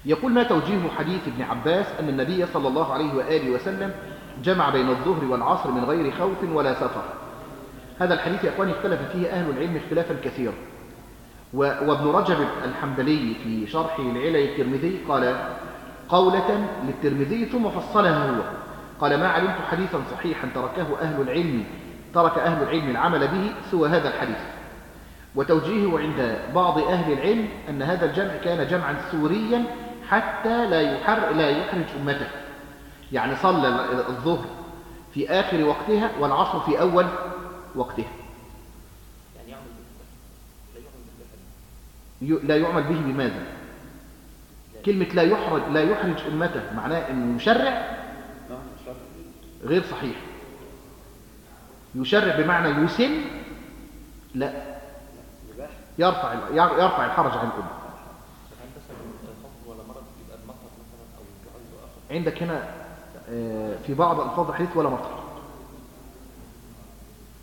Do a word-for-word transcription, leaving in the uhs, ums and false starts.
يقول: ما توجيه حديث ابن عباس أن النبي صلى الله عليه وآله وسلم جمع بين الظهر والعصر من غير خوف ولا سفر؟ هذا الحديث يا أخواني اختلف فيه أهل العلم اختلافا كثيرا، وابن رجب الحنبلي في شرح العلل الترمذي قال قولة للترمذي ثم فصلها هو، قال: ما علمت حديثا صحيحا تركه أهل العلم ترك أهل العلم العمل به سوى هذا الحديث. وتوجيهه عند بعض أهل العلم أن هذا الجمع كان جمعا سوريا حتى لا يحر لا يحرج أمته، يعني صلى الظهر في آخر وقتها والعصر في أول وقتها. يعني يعمل لا يعمل به لا يعمل به بماذا؟ كلمة لا يحرج لا يحرج أمته معناه أنه يشرع غير صحيح. يشرع بمعنى يسن، لا، يرفع يرفع الحرج عن الأمة. عندك هنا في بعض ألفاظ الحديث ولا مطر.